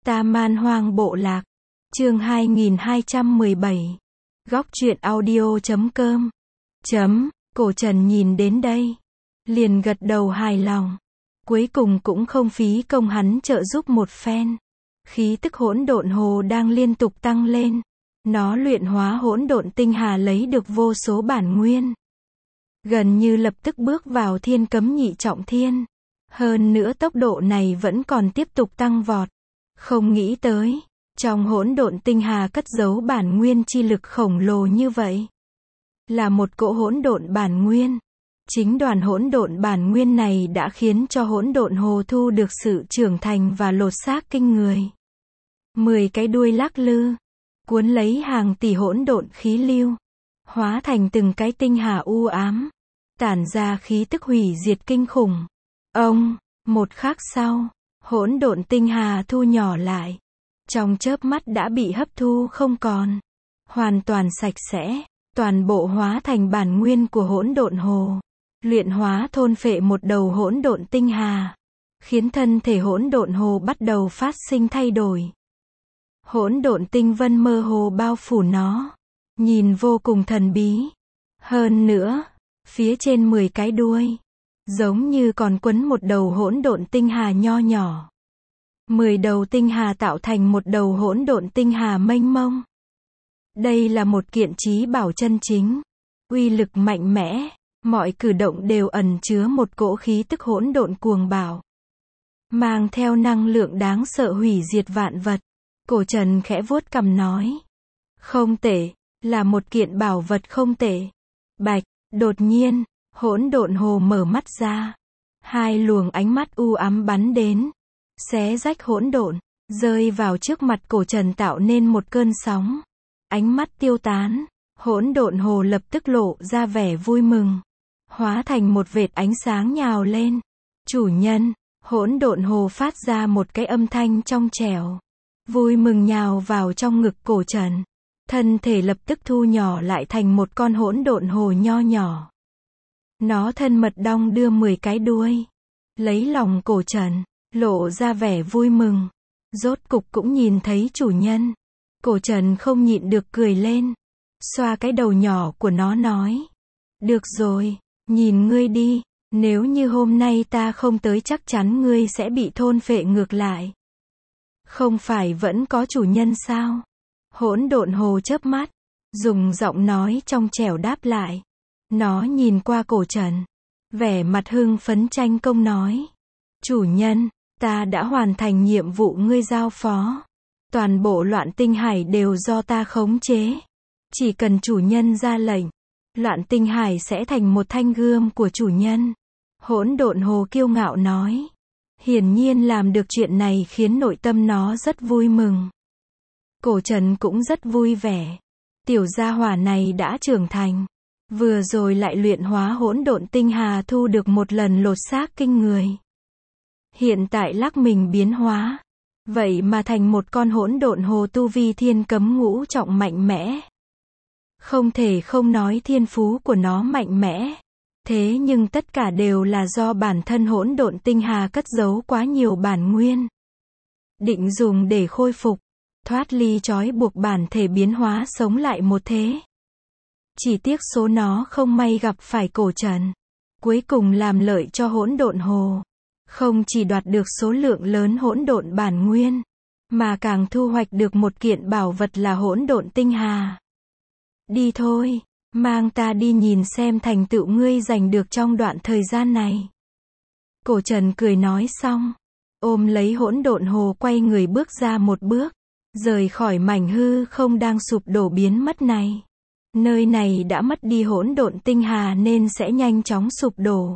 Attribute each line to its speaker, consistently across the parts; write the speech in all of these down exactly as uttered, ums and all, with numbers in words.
Speaker 1: Ta Man Hoang Bộ Lạc. Chương hai nghìn hai trăm mười bảy. Góc truyện audio chấm com. Chấm, Cổ Trần nhìn đến đây, liền gật đầu hài lòng. Cuối cùng cũng không phí công hắn trợ giúp một phen. Khí tức hỗn độn hồ đang liên tục tăng lên. Nó luyện hóa hỗn độn tinh hà lấy được vô số bản nguyên. Gần như lập tức bước vào thiên cấm nhị trọng thiên. Hơn nữa tốc độ này vẫn còn tiếp tục tăng vọt. Không nghĩ tới, trong hỗn độn tinh hà cất giấu bản nguyên chi lực khổng lồ như vậy. Là một cỗ hỗn độn bản nguyên. Chính đoàn hỗn độn bản nguyên này đã khiến cho hỗn độn hồ thu được sự trưởng thành và lột xác kinh người. Mười cái đuôi lắc lư, cuốn lấy hàng tỷ hỗn độn khí lưu, hóa thành từng cái tinh hà u ám, tản ra khí tức hủy diệt kinh khủng. Ông, một khắc sau, hỗn độn tinh hà thu nhỏ lại, trong chớp mắt đã bị hấp thu không còn, hoàn toàn sạch sẽ, toàn bộ hóa thành bản nguyên của hỗn độn hồ, luyện hóa thôn phệ một đầu hỗn độn tinh hà, khiến thân thể hỗn độn hồ bắt đầu phát sinh thay đổi. Hỗn độn tinh vân mơ hồ bao phủ nó, nhìn vô cùng thần bí. Hơn nữa, phía trên mười cái đuôi, giống như còn quấn một đầu hỗn độn tinh hà nho nhỏ. Mười đầu tinh hà tạo thành một đầu hỗn độn tinh hà mênh mông. Đây là một kiện trí bảo chân chính, uy lực mạnh mẽ, mọi cử động đều ẩn chứa một cỗ khí tức hỗn độn cuồng bạo, mang theo năng lượng đáng sợ hủy diệt vạn vật. Cổ Trần khẽ vuốt cằm nói, không tệ, là một kiện bảo vật không tệ. Bạch, đột nhiên, hỗn độn hồ mở mắt ra, hai luồng ánh mắt u ám bắn đến, xé rách hỗn độn, rơi vào trước mặt Cổ Trần tạo nên một cơn sóng. Ánh mắt tiêu tán, hỗn độn hồ lập tức lộ ra vẻ vui mừng, hóa thành một vệt ánh sáng nhào lên. Chủ nhân, hỗn độn hồ phát ra một cái âm thanh trong trẻo, vui mừng nhào vào trong ngực Cổ Trần. Thân thể lập tức thu nhỏ lại thành một con hỗn độn hồ nho nhỏ. Nó thân mật đong đưa mười cái đuôi, lấy lòng Cổ Trần, lộ ra vẻ vui mừng. Rốt cục cũng nhìn thấy chủ nhân. Cổ Trần không nhịn được cười lên, xoa cái đầu nhỏ của nó nói, được rồi, nhìn ngươi đi, nếu như hôm nay ta không tới chắc chắn ngươi sẽ bị thôn phệ ngược lại. Không phải vẫn có chủ nhân sao? Hỗn độn hồ chớp mắt, dùng giọng nói trong trẻo đáp lại. Nó nhìn qua Cổ Trần, vẻ mặt hưng phấn tranh công nói, chủ nhân, ta đã hoàn thành nhiệm vụ ngươi giao phó. Toàn bộ loạn tinh hải đều do ta khống chế. Chỉ cần chủ nhân ra lệnh, loạn tinh hải sẽ thành một thanh gươm của chủ nhân. Hỗn độn hồ kiêu ngạo nói. Hiển nhiên làm được chuyện này khiến nội tâm nó rất vui mừng. Cổ Trần cũng rất vui vẻ. Tiểu gia hỏa này đã trưởng thành. Vừa rồi lại luyện hóa hỗn độn tinh hà thu được một lần lột xác kinh người. Hiện tại lắc mình biến hóa. Vậy mà thành một con hỗn độn hồ tu vi thiên cấm ngũ trọng mạnh mẽ. Không thể không nói thiên phú của nó mạnh mẽ. Thế nhưng tất cả đều là do bản thân hỗn độn tinh hà cất giấu quá nhiều bản nguyên. Định dùng để khôi phục, thoát ly trói buộc bản thể biến hóa sống lại một thế. Chỉ tiếc số nó không may gặp phải Cổ Trần. Cuối cùng làm lợi cho hỗn độn hồ. Không chỉ đoạt được số lượng lớn hỗn độn bản nguyên, mà càng thu hoạch được một kiện bảo vật là hỗn độn tinh hà. Đi thôi, mang ta đi nhìn xem thành tựu ngươi giành được trong đoạn thời gian này. Cổ Trần cười nói xong, ôm lấy hỗn độn hồ quay người bước ra một bước, rời khỏi mảnh hư không đang sụp đổ biến mất này. Nơi này đã mất đi hỗn độn tinh hà nên sẽ nhanh chóng sụp đổ.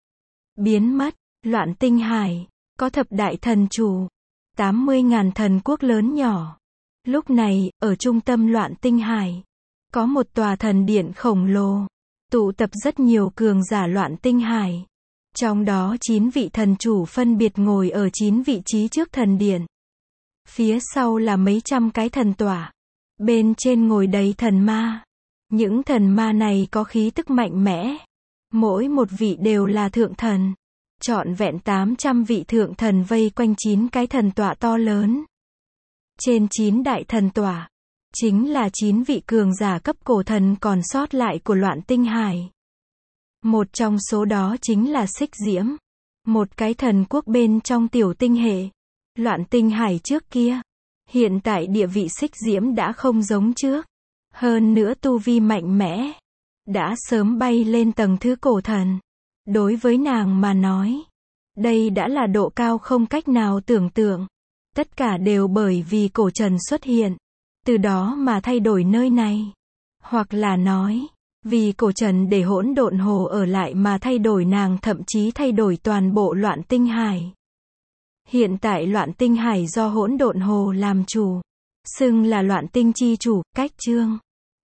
Speaker 1: Biến mất. Loạn tinh hải, có thập đại thần chủ, tám mươi ngàn thần quốc lớn nhỏ. Lúc này, ở trung tâm loạn tinh hải, có một tòa thần điện khổng lồ, tụ tập rất nhiều cường giả loạn tinh hải. Trong đó chín vị thần chủ phân biệt ngồi ở chín vị trí trước thần điện. Phía sau là mấy trăm cái thần tọa. Bên trên ngồi đầy thần ma. Những thần ma này có khí tức mạnh mẽ. Mỗi một vị đều là thượng thần. Trọn vẹn tám trăm vị thượng thần vây quanh chín cái thần tọa to lớn. Trên chín đại thần tỏa, chính là chín vị cường giả cấp cổ thần còn sót lại của Loạn Tinh Hải. Một trong số đó chính là Xích Diễm, một cái thần quốc bên trong tiểu tinh hệ Loạn Tinh Hải trước kia. Hiện tại địa vị Xích Diễm đã không giống trước, hơn nữa tu vi mạnh mẽ, đã sớm bay lên tầng thứ cổ thần. Đối với nàng mà nói, đây đã là độ cao không cách nào tưởng tượng. Tất cả đều bởi vì cổ trần xuất hiện, từ đó mà thay đổi nơi này. Hoặc là nói, vì cổ trần để hỗn độn hồ ở lại mà thay đổi nàng, thậm chí thay đổi toàn bộ Loạn Tinh Hải. Hiện tại Loạn Tinh Hải do hỗn độn hồ làm chủ, xưng là Loạn Tinh chi chủ, cách chương.